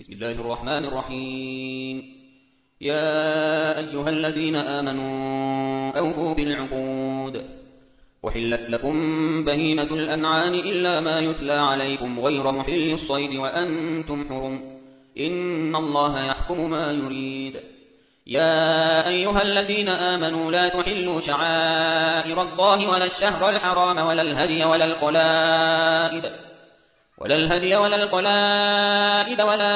بسم الله الرحمن الرحيم. يا أيها الذين آمنوا أوفوا بالعقود. وحلت لكم بهيمة الأنعام إلا ما يتلى عليكم غير محل الصيد وأنتم حرم، إن الله يحكم ما يريد. يا أيها الذين آمنوا لا تحلوا شعائر الله ولا الشهر الحرام ولا الهدي ولا القلائد ولا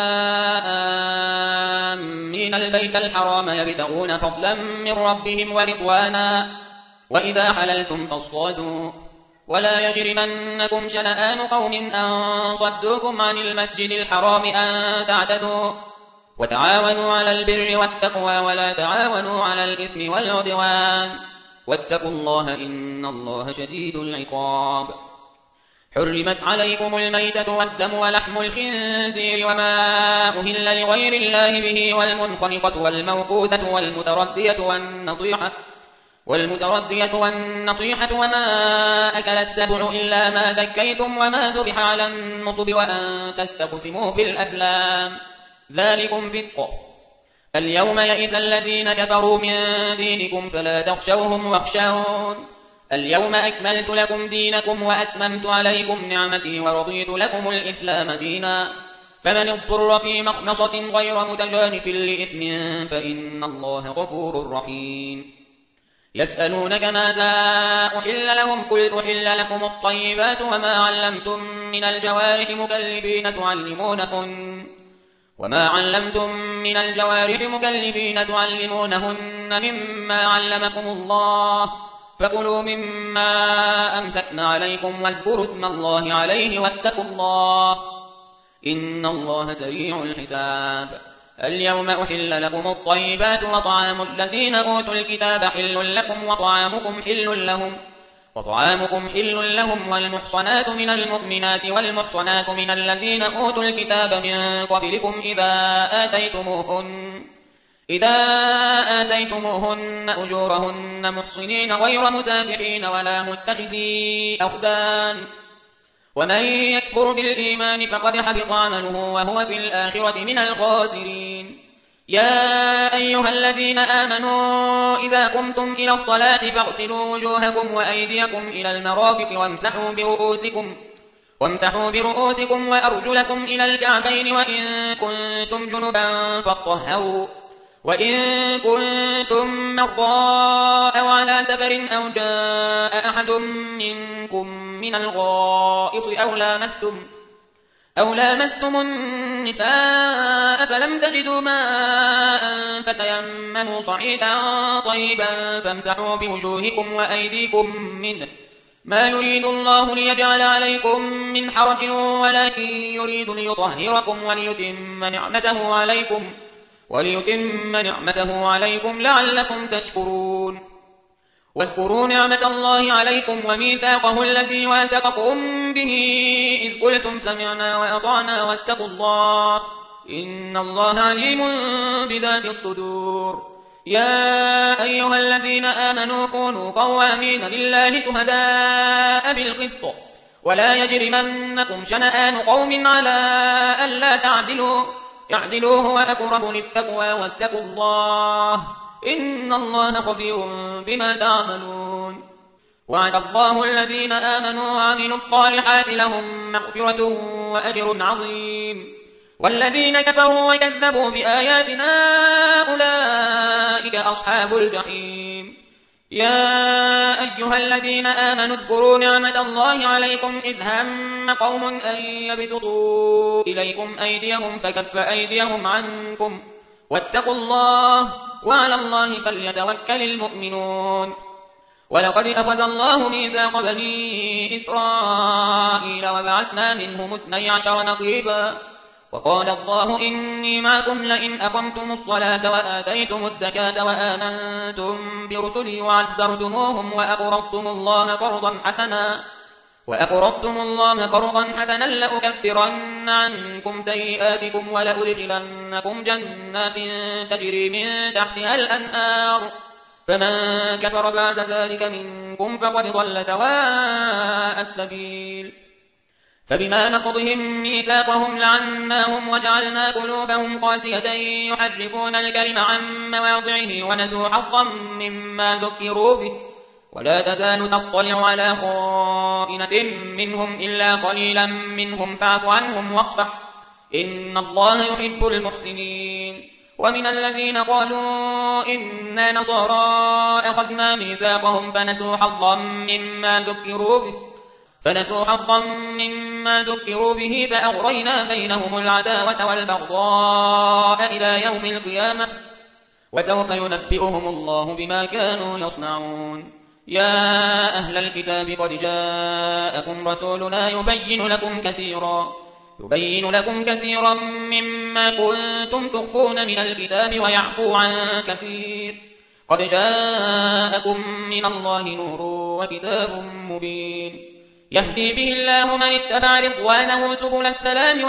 آمين البيت الحرام يبتغون فضلا من ربهم ورضوانا، وإذا حللتم فاصطادوا، ولا يجرمنكم شنآن قوم أن صدوكم عن المسجد الحرام أن تعتدوا، وتعاونوا على البر والتقوى ولا تعاونوا على الإثم والعدوان، واتقوا الله إن الله شديد العقاب. حرمت عليكم الميتة والدم ولحم الخنزير وما أهل لغير الله به والمنخنقة والموقوذة والمتردية والنطيحة وما أكل السبع إلا ما ذكيتم وما ذبح على النصب وأن تستقسموا بالأزلام، ذلكم فسق. اليوم يئس الذين كفروا من دينكم فلا تخشوهم واخشون، اليوم أكملت لكم دينكم وأتممت عليكم نعمتي ورضيت لكم الإسلام دينا، فمن اضطر في مخمصة غير متجانف لإثم فإن الله غفور رحيم. يسألونك ماذا أحل لهم قل أحل لكم الطيبات وما علمتم من الجوارح مكلبين تعلمونهن مما علمكم الله، فكلوا مما أمسكنا عليكم واذكروا اسم الله عليه واتقوا الله إن الله سريع الحساب. اليوم أحل لكم الطيبات وطعام الذين أوتوا الكتاب حل لكم وطعامكم حل لهم والمحصنات من المؤمنات والمحصنات من الذين أوتوا الكتاب من قبلكم إذا آتيتموهن أجورهن محصنين غير مسافحين ولا متخذي أخدان، ومن يكفر بالإيمان فقد حبط عمله وهو في الآخرة من الخاسرين. يا أيها الذين آمنوا إذا قمتم إلى الصلاة فاغسلوا وجوهكم وأيديكم إلى المرافق وامسحوا برؤوسكم وأرجلكم إلى الكعبين، وإن كنتم جنبا فاطهروا، وإن كنتم مرضى أو على سفر أو جاء أحد منكم من الغائط أو لامستم النساء فلم تجدوا ماء فتيمموا صعيدا طيبا فامسحوا بوجوهكم وأيديكم منه، ما يريد الله ليجعل عليكم من حرج ولكن يريد ليطهركم وليتم نعمته عليكم لعلكم تشكرون. واذكروا نعمة الله عليكم وميثاقه الذي واثقكم به إذ قلتم سمعنا وأطعنا واتقوا الله إن الله عليم بذات الصدور. يا أيها الذين آمنوا كونوا قوامين لله شهداء بالقسط ولا يجرمنكم شنآن قوم على ألا تعدلوا هو أقرب للتقوى واتقوا الله إن الله خبير بما تعملون. وعد الله الذين آمنوا وعملوا الصالحات لهم مغفرة وأجر عظيم، والذين كفروا وكذبوا بآياتنا أولئك أصحاب الجحيم. يا أيها الذين آمنوا اذكروا نعمة الله عليكم إذ هم قوم أن يبسطوا إليكم أيديهم فكف أيديهم عنكم واتقوا الله وعلى الله فليتوكل المؤمنون. ولقد أخذ الله ميثاق بني إسرائيل وبعثنا منهم 12 نقيبا، وقال الله إني معكم لئن أقمتم الصلاة وآتيتم الزكاة وآمنتم برسلي وعزرتموهم وأقرضتم الله قرضا حسنا لأكفرن عنكم سيئاتكم ولأدخلنكم جنات تجري من تحتها الأنهار، فمن كفر بعد ذلك منكم فقد ضل سواء السبيل. فبما نقضهم ميثاقهم لعناهم وجعلنا قلوبهم قاسية يحرفون الكلم عن مواضعه ونسوا حظا مما ذكروا به ولا تزال تطلع على خائنة منهم إلا قليلا منهم فاعف عنهم واصفح إن الله يحب المحسنين. ومن الذين قالوا إنا نصارى أخذنا ميثاقهم فنسوا حظا مما ذكروا به فأغرينا بينهم العداوة والبغضاء إلى يوم القيامة وسوف ينبئهم الله بما كانوا يصنعون. يا أهل الكتاب قد جاءكم رسولنا يبين لكم كثيرا مما كنتم تخفون من الكتاب ويعفو عن كثير قد جاءكم من الله نور وكتاب مبين يهدي به الله من اتبع رضوانه سبل السلام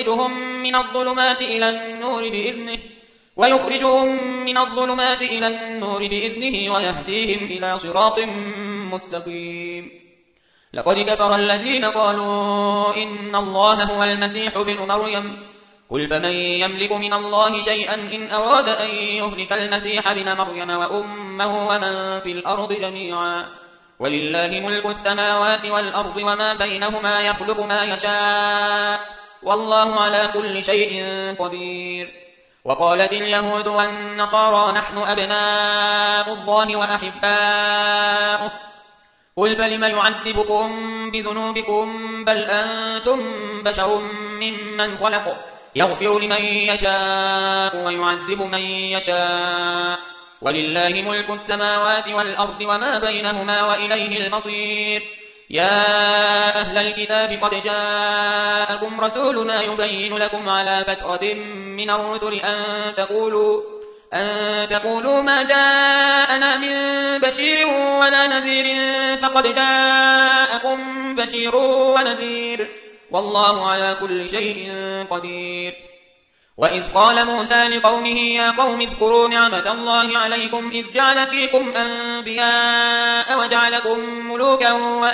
ويخرجهم من الظلمات إلى النور بإذنه ويهديهم إلى صراط مستقيم. لقد كفر الذين قالوا إن الله هو المسيح ابن مريم قل فمن يملك من الله شيئا إن أراد أن يهلك المسيح ابن مريم وأمه ومن في الأرض جميعا ولله ملك السماوات والأرض وما بينهما يخلق ما يشاء والله على كل شيء قدير. وقالت اليهود والنصارى نحن أبناء الله وأحباؤه قل فلم يعذبكم بذنوبكم بل أنتم بشر ممن خلق يغفر لمن يشاء ويعذب من يشاء ولله ملك السماوات والأرض وما بينهما وإليه المصير. يا أهل الكتاب قد جاءكم رسولنا يبين لكم على فترة من الرسل أن تقولوا ما جاءنا من بشير ولا نذير فقد جاءكم بشير ونذير والله على كل شيء قدير. وإذ قال موسى لقومه يا قوم اذكروا نعمة الله عليكم إذ جعل فيكم أنبياء وجعلكم ملوكا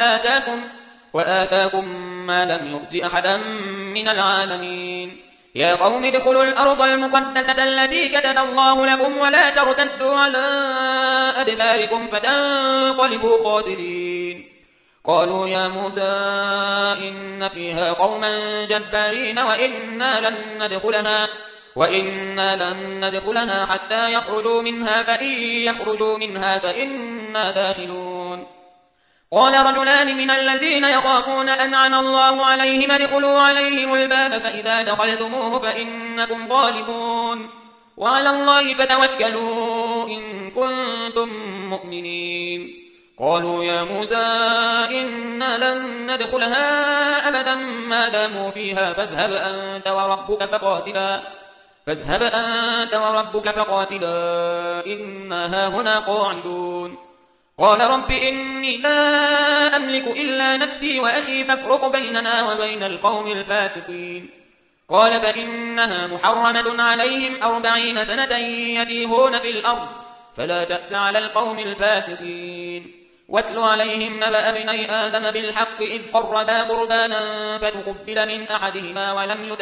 وآتاكم ما لم يؤت أحدا من العالمين. يا قوم ادخلوا الأرض المقدسة التي كتب الله لكم ولا ترتدوا على أدباركم فتنقلبوا خاسرين. قالوا يا موسى إن فيها قوما جبارين وإنا لن ندخلها حتى يخرجوا منها فإن يخرجوا منها فإنا داخلون. قال رجلان من الذين يخافون أنعم الله عليهم ادخلوا عليهم الباب فإذا دخلتموه فإنكم غالبون وعلى الله فتوكلوا إن كنتم مؤمنين. قالوا يا موسى إنا لن ندخلها أبدا ما داموا فيها فاذهب أنت وربك فقاتلا إنا هاهنا قاعدون. قال رب إني لا أملك إلا نفسي وأخي فافرق بيننا وبين القوم الفاسقين. قال فإنها محرمة عليهم 40 سنة يتيهون في الأرض فلا تأس على القوم الفاسقين. واتل عليهم نبأ ابني آدم بالحق إذ قربا قربانا فتقبل من أحدهما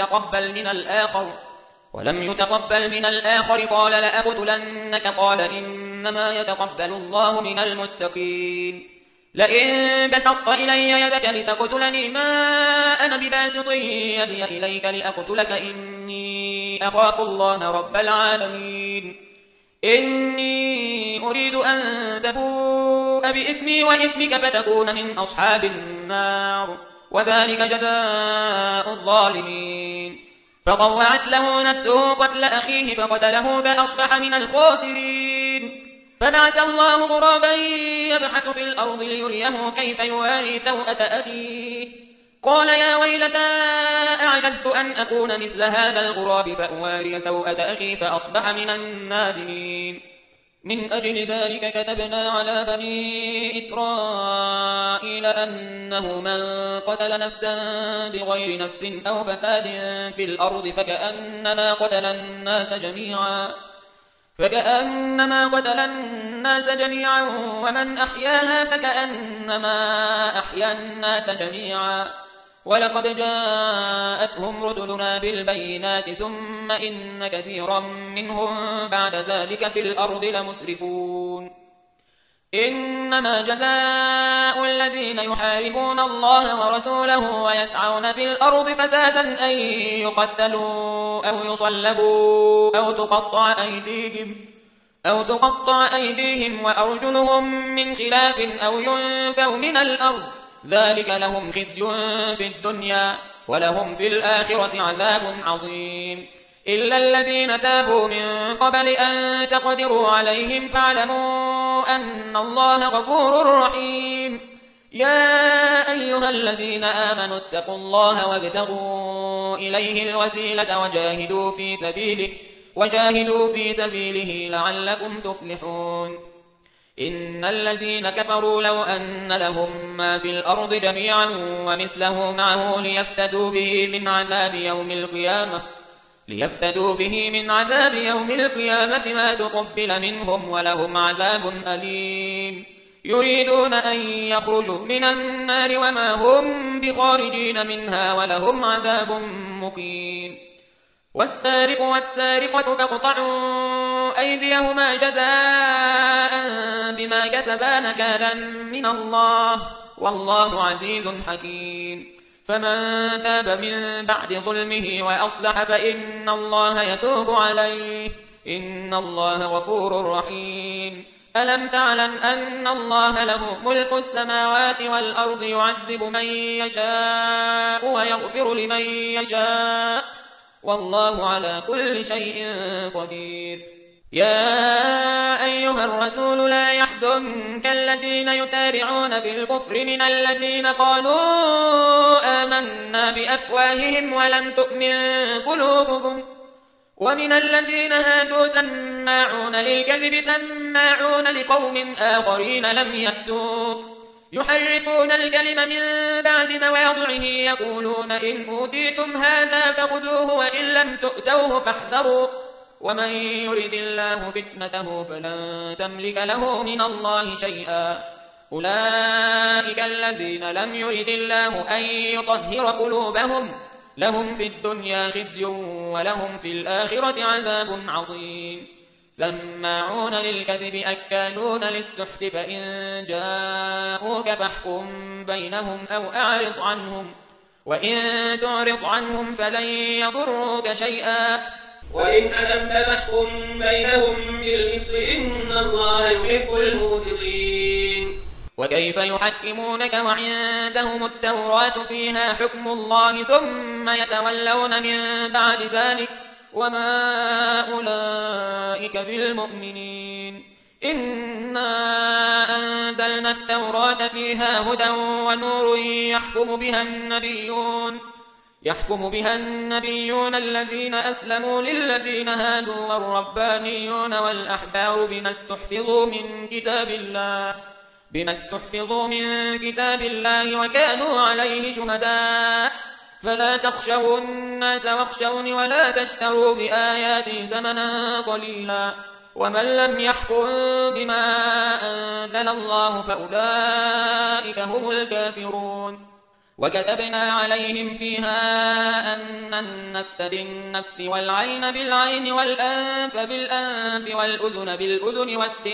ولم يتقبل من الآخر قال لأقتلنك قال إنما يتقبل الله من المتقين. لئن بسطت إلي يدك لتقتلني ما أنا بباسط يدي إليك لأقتلك إني أخاف الله رب العالمين. إني أريد أن تبوء بإثمي وإثمك فتكون من أصحاب النار وذلك جزاء الظالمين. فطوعت له نفسه قتل أخيه فقتله فأصبح من الخاسرين. فبعث الله غرابا يبحث في الأرض ليريه كيف يواري سوءة أخيه قال يا ويلتى أعجزت أن أكون مثل هذا الغراب فأواري سوءة أخي فأصبح من النادمين. من أجل ذلك كتبنا على بني إسرائيل أنه من قتل نفسا بغير نفس أو فساد في الأرض فكأنما قتل الناس جميعا ومن أحياها فكأنما أحيا الناس جميعا ولقد جاءتهم رسلنا بالبينات ثم إن كثيرا منهم بعد ذلك في الأرض لمسرفون إنما جزاء الذين يحاربون الله ورسوله ويسعون في الأرض فسادا أن يقتلوا أو يصلبوا أو تقطع أيديهم وأرجلهم من خلاف أو ينفوا من الأرض ذلك لهم خزي في الدنيا ولهم في الآخرة عذاب عظيم إلا الذين تابوا من قبل أن تقدروا عليهم فاعلموا أن الله غفور رحيم يا أيها الذين آمنوا اتقوا الله وابتغوا إليه الوسيلة وجاهدوا في سبيله لعلكم تفلحون إن الذين كفروا لو أن لهم ما في الأرض جميعا ومثله معه ليفتدوا به من عذاب يوم القيامة ما تقبل منهم ولهم عذاب أليم يريدون أن يخرجوا من النار وما هم بخارجين منها ولهم عذاب مقيم والسارق والسارقة فاقطعوا أيديهما جزاء بما كسبا نكالا من الله والله عزيز حكيم فمن تاب من بعد ظلمه وأصلح فإن الله يتوب عليه إن الله غفور رحيم ألم تعلم أن الله له ملك السماوات والأرض يعذب من يشاء ويغفر لمن يشاء والله على كل شيء قدير يا أيها الرسول لا يحزنك الذين يسارعون في الكفر من الذين قالوا آمنا بأفواههم ولم تؤمن قلوبهم ومن الذين هادوا سماعون للكذب سماعون لقوم آخرين لم يأتوك يحرفون الكلم من بعد مواضعه يقولون إن أوتيتم هذا فخذوه وإن لم تؤتوه فاحذروا ومن يرد الله فتنته فلن تملك له من الله شيئا أولئك الذين لم يرد الله أن يطهر قلوبهم لهم في الدنيا خزي ولهم في الآخرة عذاب عظيم سماعون للكذب أكالون للسحت فإن جاءوك فاحكم بينهم أو أعرض عنهم وإن تعرض عنهم فلن يضروك شيئا وإن ألمت فاحكم بينهم بالقسط إن الله يحب المقسطين وكيف يحكمونك وعندهم التوراة فيها حكم الله ثم يتولون من بعد ذلك وما أولئك بالمؤمنين إنا أنزلنا التوراة فيها هدى ونور يحكم بها النبيون الذين أسلموا للذين هادوا والربانيون والأحبار بما استحفظوا من كتاب الله وكانوا عليه شهداء فلا تخشوا الناس واخشوني ولا تشتروا بآياتي ثمنا قليلا ومن لم يحكم بما أنزل الله فأولئك هم الكافرون وكتبنا عليهم فيها أن النفس بالنفس والعين بالعين والأنف بالأنف والأذن بالأذن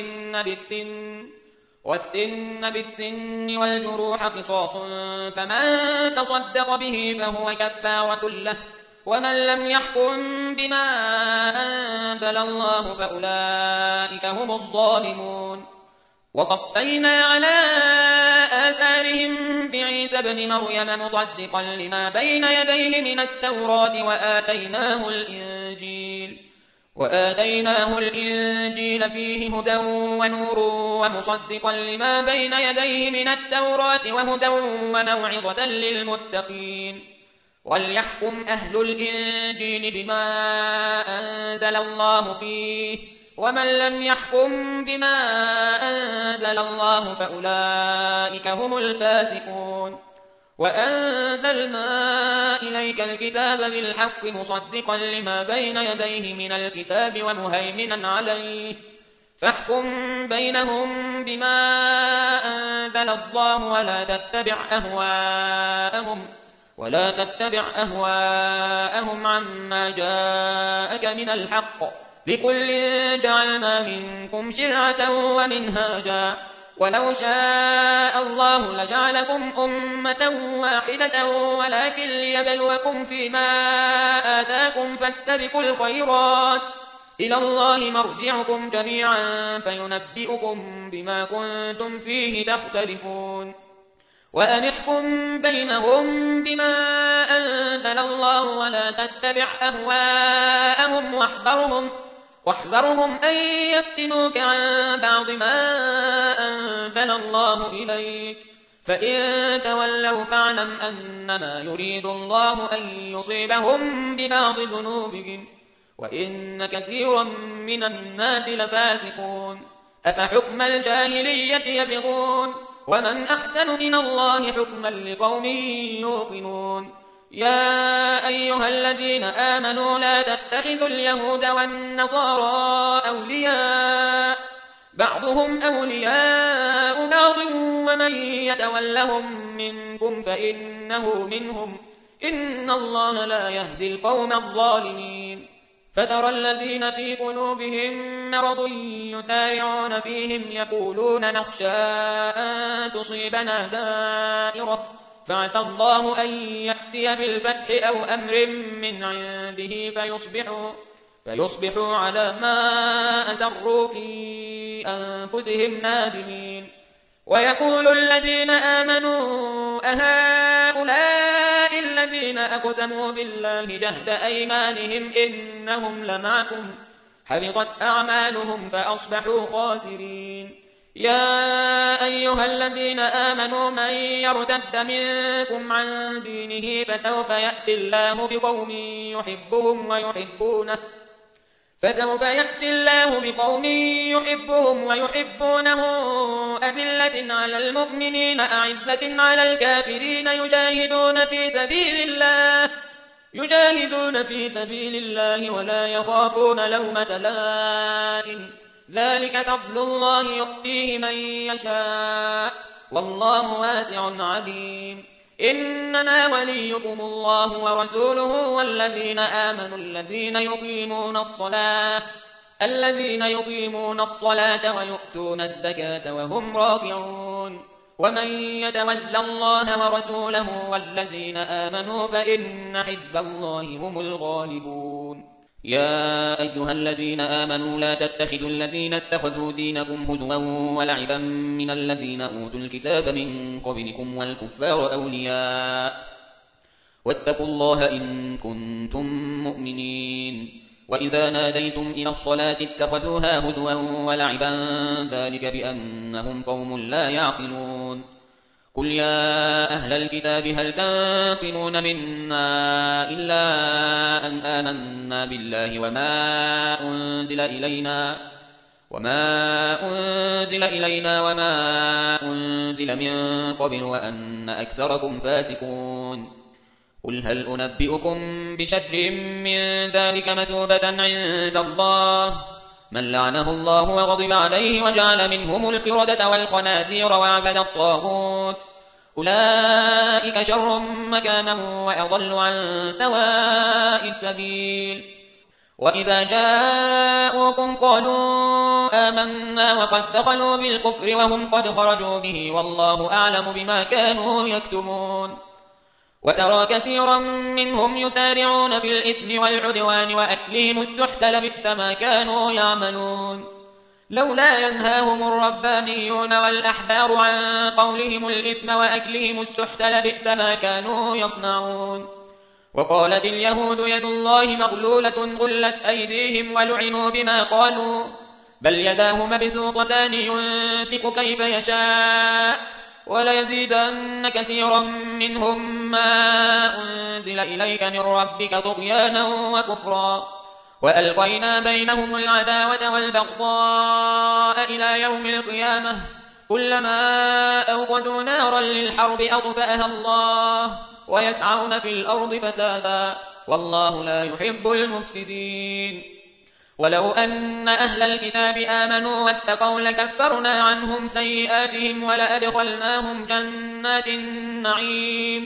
والسن بالسن والجروح قصاص فمن تصدق به فهو كفارة له ومن لم يحكم بما أنزل الله فأولئك هم الظالمون وقفينا على آثارهم بعيسى ابن مريم مصدقا لما بين يديه من التوراة وآتيناه الإنجيل فيه هدى ونور ومصدقا لما بين يديه من التوراة وهدى وموعظة للمتقين وليحكم أهل الإنجيل بما أنزل الله فيه ومن لم يحكم بما أنزل الله فأولئك هم الفاسقون وأنزلنا إليك الكتاب بالحق مصدقا لما بين يديه من الكتاب ومهيمنا عليه فاحكم بينهم بما أنزل الله ولا تتبع أهواءهم ولا تتبع أهواءهم عما جاءك من الحق، لكل جعلنا منكم شرعة ومنهاجا، ولو شاء الله لجعلكم أمة واحدة ولكن ليبلوكم فيما آتاكم فاستبقوا الخيرات، إلى الله مرجعكم جميعا فينبئكم بما كنتم فيه تختلفون. وأن احكم بينهم بما أنزل الله ولا تتبع أهواءهم واحذرهم أن يفتنوك عن بعض ما أنزل الله إليك، فإن تولوا فاعلم أنما يريد الله أن يصيبهم ببعض ذنوبهم، وإن كثيرا من الناس لفاسقون. أفحكم الجاهلية يبغون ومن أحسن من الله حكما لقوم يوقنون. يا أيها الذين آمنوا لا تتخذوا اليهود والنصارى أولياء، بعضهم أولياء بعض، ومن يتولهم منكم فإنه منهم، إن الله لا يهدي القوم الظالمين. فترى الذين في قلوبهم مرض يسارعون فيهم يقولون نخشى أن تصيبنا دائرة، فعسى الله أن يأتي بالفتح أو أمر من عنده فيصبحوا على ما أسروا في أنفسهم نادمين. ويقول الذين آمنوا أهؤلاء الذين أقسموا بالله جهد أيمانهم إنهم لمعكم، حبطت أعمالهم فأصبحوا خاسرين. يا أيها الذين آمنوا من يرتد منكم عن دينه فسوف يأتي الله بقوم يحبهم ويحبونه أذلة على المؤمنين أعزة على الكافرين يجاهدون في سبيل الله ولا يخافون لومة لائم، ذلك فضل الله يؤتيه من يشاء والله واسع عليم. إنما وليكم الله ورسوله والذين آمنوا الذين يقيمون الصلاة ويؤتون الزكاة وهم راكعون. ومن يتول الله ورسوله والذين آمنوا فإن حزب الله هم الغالبون. يا أيها الذين آمنوا لا تتخذوا الذين اتخذوا دينكم هزوا ولعبا من الذين أوتوا الكتاب من قبلكم والكفار أولياء، واتقوا الله إن كنتم مؤمنين. وإذا ناديتم إلى الصلاة اتخذوها هزوا ولعبا، ذلك بأنهم قوم لا يعقلون. قل يا أهل الكتاب هل تنقمون منا إلا أن آمنا بالله وما أنزل إلينا وما أنزل من قبل وأن أكثركم فاسقون. قل هل أنبئكم بشر من ذلك مثوبة عند الله، من لعنه الله وغضب عليه وجعل منهم القردة والخنازير وعبد الطاغوت، أولئك شر مكانا وأضل عن سواء السبيل. وإذا جاءوكم قالوا آمنا وقد دخلوا بالكفر وهم قد خرجوا به والله أعلم بما كانوا يكتمون. وترى كثيرا منهم يسارعون في الإثم والعدوان وأكلهم السحت لبئس ما كانوا يعملون. لولا ينهاهم الربانيون والأحبار عن قولهم الإثم وأكلهم السحت لبئس ما كانوا يصنعون. وقالت اليهود يد الله مغلولة غلت أيديهم ولعنوا بما قالوا، بل يداه مبسوطتان ينفق كيف يشاء، وليزيدن كثيرا منهم ما أنزل إليك من ربك طغيانا وكفرا. وألقينا بينهم العداوة والبغضاء إلى يوم القيامة، كلما أوقدوا نارا للحرب أطفأها الله، ويسعون في الأرض فسادا، والله لا يحب المفسدين. ولو أن أهل الكتاب آمنوا واتقوا لكفرنا عنهم سيئاتهم ولأدخلناهم جنات النعيم.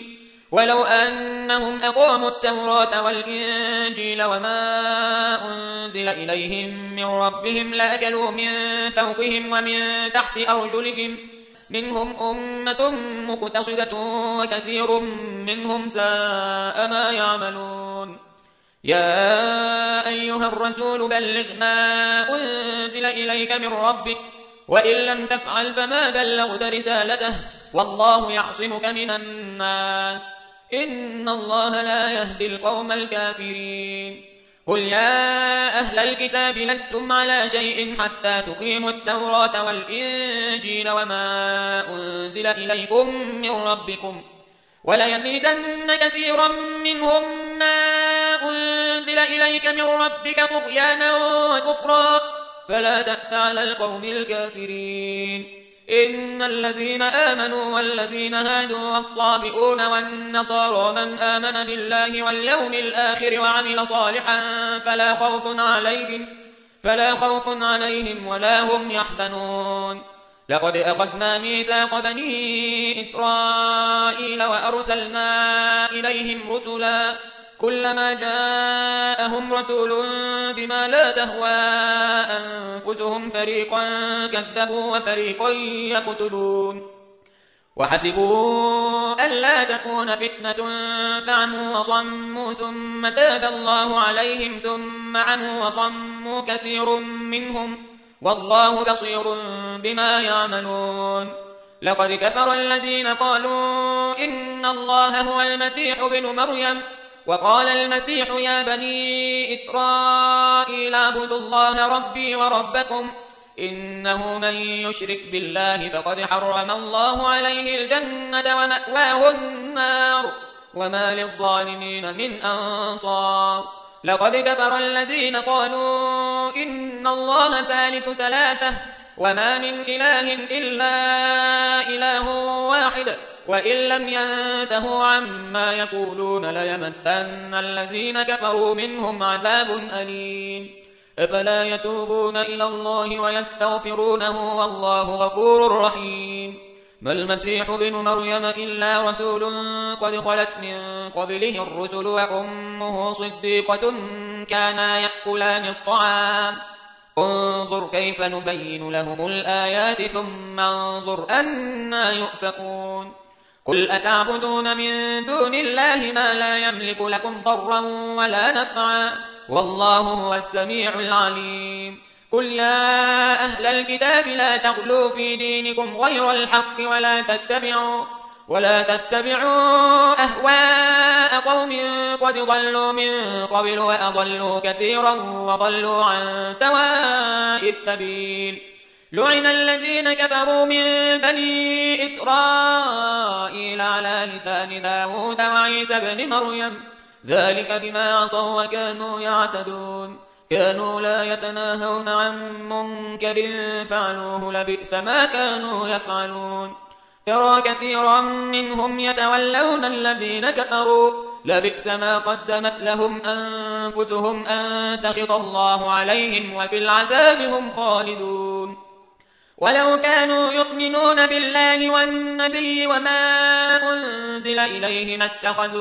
ولو أنهم أقاموا التوراة والإنجيل وما أنزل إليهم من ربهم لأكلوا من فوقهم ومن تحت أرجلهم منهم أمة مقتصدة وكثير منهم ساء ما يعملون يا أيها الرسول بلغ ما أنزل إليك من ربك وإن لم تفعل فما بلغت رسالته والله يعصمك من الناس إن الله لا يهدي القوم الكافرين قل يا أهل الكتاب لستم على شيء حتى تقيموا التوراة والإنجيل وما أنزل إليكم من ربكم وليزيدن كثيرا منهم ما أنزل إليك من ربك طغيانا وكفرا فلا تأس على القوم الكافرين إن الذين آمنوا والذين هادوا والصابئون والنصارى من آمن بالله واليوم الآخر وعمل صالحا فلا خوف عليهم ولا هم يحزنون لقد أخذنا ميثاق بني إسرائيل وأرسلنا إليهم رسلا كلما جاءهم رسول بما لا تهوى أنفسهم فريقا كذبوا وفريقا يقتلون وحسبوا ألا تكون فتنة فعموا وصموا ثم تاب الله عليهم ثم عموا وصموا كثير منهم والله بصير بما يعملون لقد كفر الذين قالوا إن الله هو المسيح ابن مريم وقال المسيح يا بني إسرائيل اعبدوا الله ربي وربكم إنه من يشرك بالله فقد حرم الله عليه الجنة ومأواه النار وما للظالمين من أنصار لقد كفر الذين قالوا إن الله ثالث ثلاثة وما من إله إلا إله واحد وإن لم ينتهوا عما يقولون ليمسن الذين كفروا منهم عذاب أليم أفلا يتوبون إلى الله ويستغفرونه والله غفور رحيم ما المسيح ابن مريم إلا رسول قد خلت من قبله الرسل وأمه صديقة كانا يأكلان الطعام انظر كيف نبين لهم الآيات ثم انظر أنا يؤفكون قل أتعبدون من دون الله ما لا يملك لكم ضرا ولا نفعا والله هو السميع العليم قل يا أهل الكتاب لا تغلوا في دينكم غير الحق ولا تتبعوا أهواء قوم قد ضلوا من قبل وأضلوا كثيرا وضلوا عن سواء السبيل لعن الذين كفروا من بني إسرائيل على لسان داود وعيسى بن مريم ذلك بما عصوا وكانوا يعتدون كانوا لا يتناهون عن منكر فعلوه لبئس ما كانوا يفعلون ترى كثيرا منهم يتولون الذين كفروا لبئس ما قدمت لهم أنفسهم أن سخط الله عليهم وفي العذاب هم خالدون ولو كانوا يؤمنون بالله والنبي وما أنزل إليه ما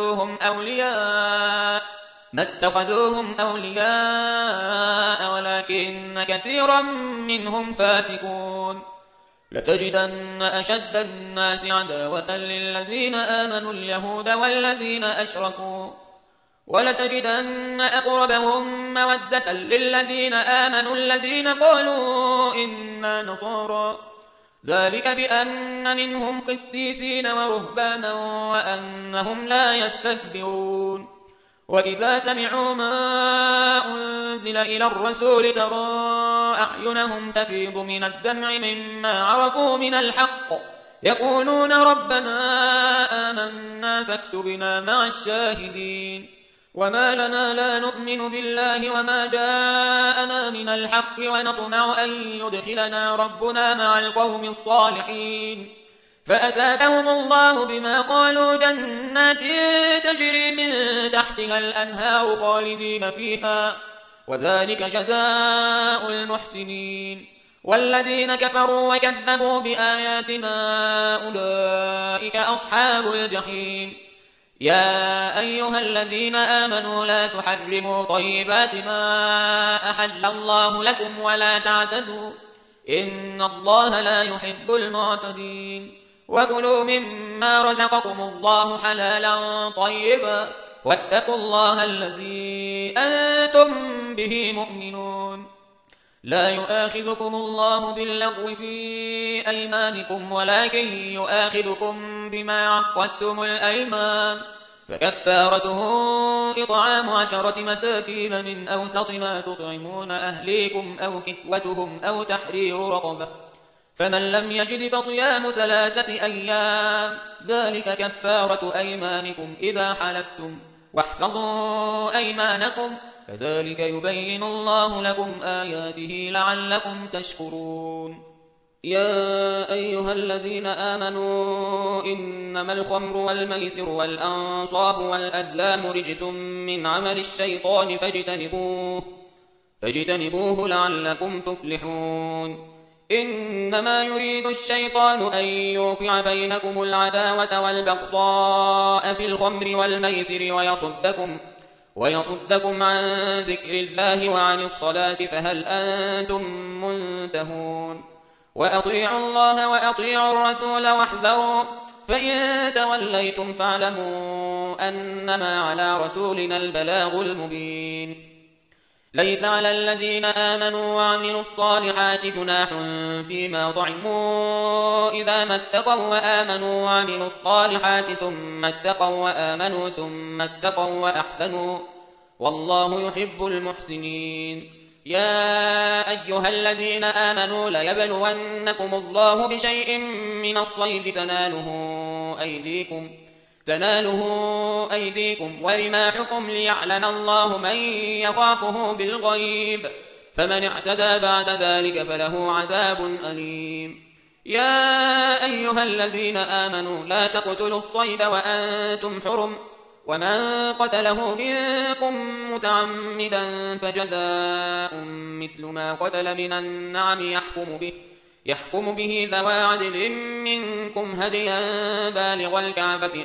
اتخذوهم أولياء ولكن كثيرا منهم فاسقون لتجدن أشد الناس عداوة للذين آمنوا اليهود والذين أشركوا ولتجدن أقربهم مودة للذين آمنوا الذين قالوا إنا نصارى ذلك بأن منهم قسيسين ورهبانا وأنهم لا يستكبرون وإذا سمعوا ما أنزل إلى الرسول ترى أعينهم تفيض من الدمع مما عرفوا من الحق يقولون ربنا آمنا فاكتبنا مع الشاهدين وما لنا لا نؤمن بالله وما جاءنا من الحق ونطمع أن يدخلنا ربنا مع القوم الصالحين فأثابهم الله بما قالوا جنات تجري من تحتها الأنهار خالدين فيها وذلك جزاء المحسنين والذين كفروا وكذبوا بآياتنا أولئك أصحاب الجحيم يا أيها الذين آمنوا لا تحرموا طيبات ما أحل الله لكم ولا تعتدوا إن الله لا يحب المعتدين وكلوا مما رزقكم الله حلالا طيبا واتقوا الله الذي أنتم به مؤمنون لا يؤاخذكم الله باللغو في أيمانكم ولكن يؤاخذكم بما عقدتم الأيمان فكفارته إطعام 10 مساكين من أوسط ما تطعمون أهليكم أو كسوتهم أو تحرير رقبة فمن لم يجد فصيام 3 أيام ذلك كفارة أيمانكم إذا حلفتم واحفظوا أيمانكم كذلك يبين الله لكم آياته لعلكم تشكرون يا أيها الذين آمنوا إنما الخمر والميسر والأنصاب والأزلام رجس من عمل الشيطان فاجتنبوه لعلكم تفلحون إنما يريد الشيطان أن يوقع بينكم العداوة والبغضاء في الخمر والميسر ويصدكم عن ذكر الله وعن الصلاة فهل أنتم منتهون وأطيعوا الله وأطيعوا الرسول واحذروا فإن توليتم فاعلموا أنما على رسولنا البلاغ المبين ليس على الذين آمنوا وعملوا الصالحات جناح فيما طعموا إذا ما اتقوا وآمنوا وعملوا الصالحات ثم اتقوا وآمنوا ثم اتقوا وأحسنوا والله يحب المحسنين يا أيها الذين آمنوا ليبلونكم الله بشيء من الصيد تناله أيديكم ورماحكم ليعلم الله من يخافه بالغيب فمن اعتدى بعد ذلك فله عذاب أليم يا أيها الذين آمنوا لا تقتلوا الصيد وأنتم حرم ومن قتله منكم متعمدا فجزاء مثل ما قتل من النعم يحكم به ذوى عدل منكم هديا بالغ الكعبة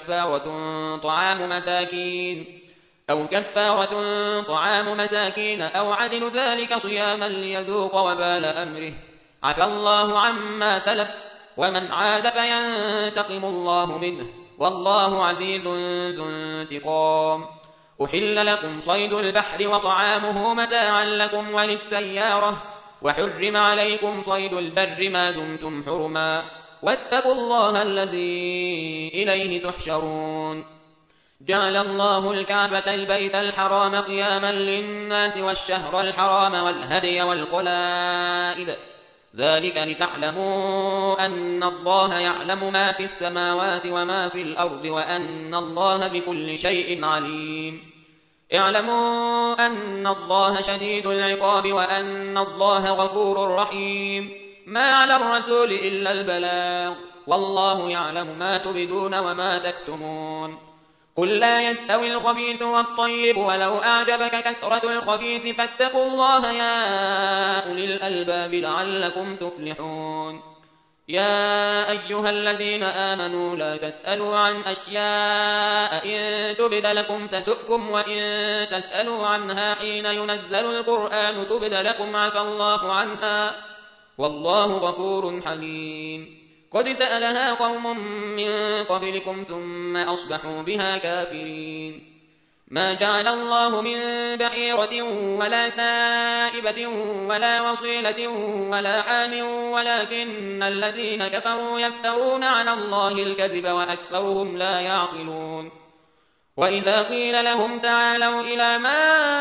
أو كفارة طعام مساكين أو عدل ذلك صياما ليذوق وبال أمره عفى الله عما سلف ومن عاد فينتقم الله منه والله عزيز ذو انتقام أحل لكم صيد البحر وطعامه متاعا لكم وللسيارة وحرم عليكم صيد البر ما دمتم حرما واتقوا الله الذي إليه تحشرون جعل الله الكعبة البيت الحرام قياما للناس والشهر الحرام والهدي والقلائد ذلك لتعلموا أن الله يعلم ما في السماوات وما في الأرض وأن الله بكل شيء عليم اعلموا أن الله شديد العقاب وأن الله غفور رحيم ما على الرسول إلا البلاغ والله يعلم ما تبدون وما تكتمون قل لا يستوي الخبيث والطيب ولو أعجبك كثرة الخبيث فاتقوا الله يا أولي الألباب لعلكم تفلحون يا أيها الذين آمنوا لا تسألوا عن أشياء إن تبد لكم تسؤكم وإن تسألوا عنها حين ينزل القرآن تبد لكم عفى الله عنها والله غفور حليم قد سألها قوم من قبلكم ثم أصبحوا بها كافرين ما جعل الله من بحيرة ولا سائبة ولا وصيلة ولا حام ولكن الذين كفروا يفترون على الله الكذب وأكثرهم لا يعقلون وإذا قيل لهم تعالوا إلى ما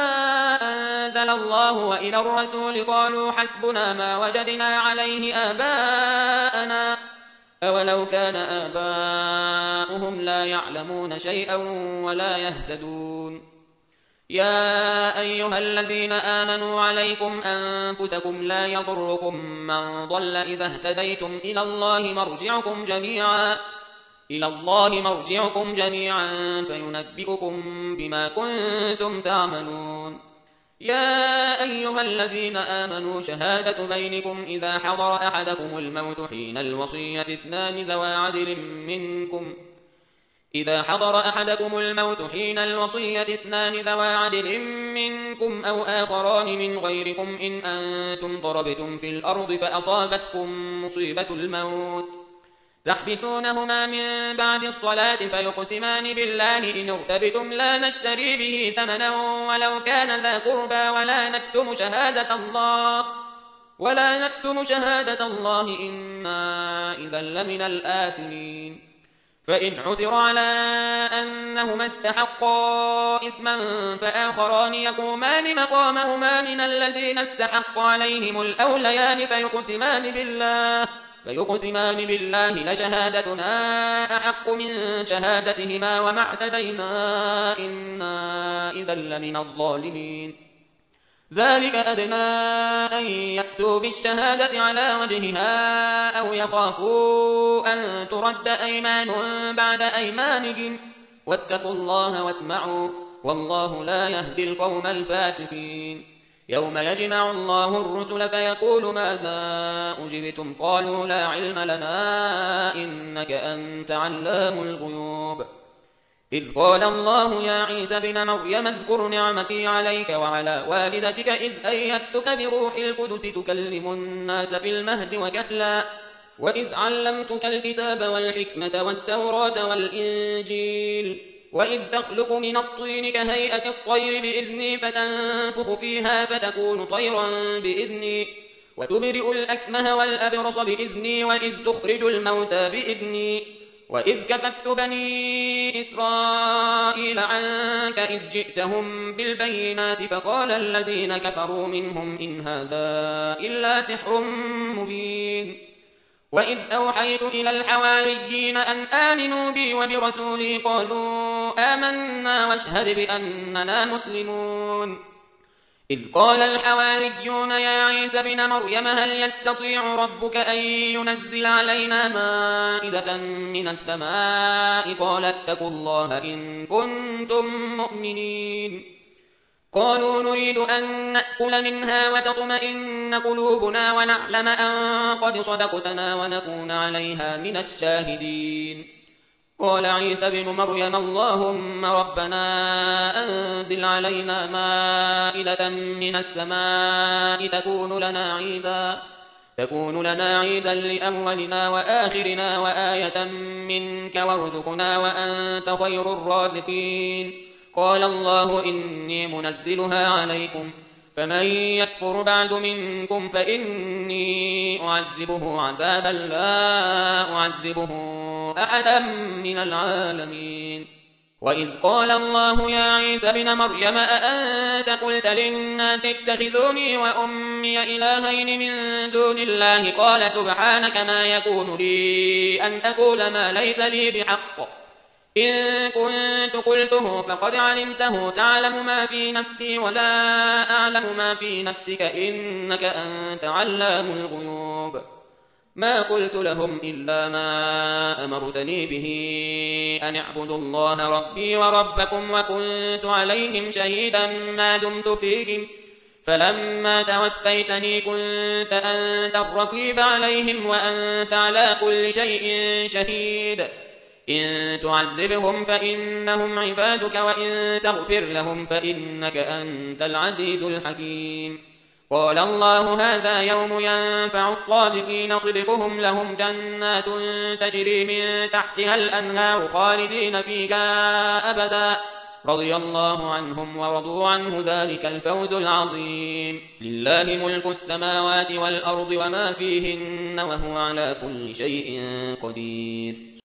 أنزل الله وإلى الرسول قالوا حسبنا ما وجدنا عليه آباءنا أولو كان آباؤهم لا يعلمون شيئا ولا يهتدون يا أيها الذين آمنوا عليكم أنفسكم لا يضركم من ضل إذا اهتديتم إلى الله مرجعكم جميعا فينبئكم بما كنتم تعملون يا أيها الذين آمنوا شهادة بينكم إذا حضر أحدكم الموت حين الوصية 2 ذوى عدل منكم إذا حضر أحدكم الموت حين الوصية 2 ذوى عدل منكم أو آخران من غيركم إن أنتم ضربتم في الأرض فأصابتكم مصيبة الموت تحبثونهما من بعد الصلاة فيقسمان بالله إن ارتبتم لا نشتري به ثمنا ولو كان ذا قربى ولا نكتم شهادة الله إنا إذا لمن الآثمين فإن عثر على أنهما استحقا إثما فآخران يقومان مقامهما من الذين استحق عليهم الأوليان فيقسمان بالله لشهادتنا أحق من شهادتهما وما اعتدينا إنا إذا لمن الظالمين ذلك أدنى أن يأتوا بالشهادة على وجهها أو يخافوا أن ترد أيمان بعد أيمانهم واتقوا الله واسمعوا والله لا يهدي القوم الفاسقين يوم يجمع الله الرسل فيقول ماذا أجبتم قالوا لا علم لنا إنك أنت علام الغيوب إذ قال الله يا عيسى ابن مريم اذكر نعمتي عليك وعلى والدتك إذ أيدتك بروح القدس تكلم الناس في المهد وكهلا وإذ علمتك الكتاب والحكمة والتوراة والإنجيل وإذ تخلق من الطين كهيئة الطير بإذني فتنفخ فيها فتكون طيرا بإذني وتبرئ الأكمه والأبرص بإذني وإذ تخرج الموتى بإذني وإذ كففت بني إسرائيل عنك إذ جئتهم بالبينات فقال الذين كفروا منهم إن هذا إلا سحر مبين وإذ أوحيت إلى الحواريين أن آمنوا بي وبرسولي قالوا آمنا واشهد بأننا مسلمون إذ قال الحواريون يا عيسى ابن مريم هل يستطيع ربك أن ينزل علينا مائدة من السماء قال اتقوا الله إن كنتم مؤمنين قالوا نريد أن نأكل منها وتطمئن قلوبنا ونعلم أن قد صدقتنا ونكون عليها من الشاهدين قال عيسى ابن مريم اللهم ربنا أنزل علينا مائدة من السماء تكون لنا عيدا لأولنا وآخرنا وآية منك وارزقنا وأنت خير الرازقين قال الله إني منزلها عليكم فمن يكفر بعد منكم فإني أعذبه عذابا لا أعذبه أحدا من العالمين وإذ قال الله يا عيسى ابن مريم أأنت قلت للناس اتخذوني وأمي إلهين من دون الله قال سبحانك ما يكون لي أن أقول ما ليس لي بحق إن كنت قلته فقد علمته تعلم ما في نفسي ولا أعلم ما في نفسك إنك أنت علام الغيوب ما قلت لهم إلا ما أمرتني به أن اعبدوا الله ربي وربكم وكنت عليهم شهيدا ما دمت فيهم فلما توفيتني كنت أنت الرقيب عليهم وأنت على كل شيء شهيد إن تعذبهم فإنهم عبادك وإن تغفر لهم فإنك أنت العزيز الحكيم قال الله هذا يوم ينفع الصادقين صدقهم لهم جنات تجري من تحتها الأنهار خالدين فيها أبدا رضي الله عنهم ورضوا عنه ذلك الفوز العظيم لله ملك السماوات والأرض وما فيهن وهو على كل شيء قدير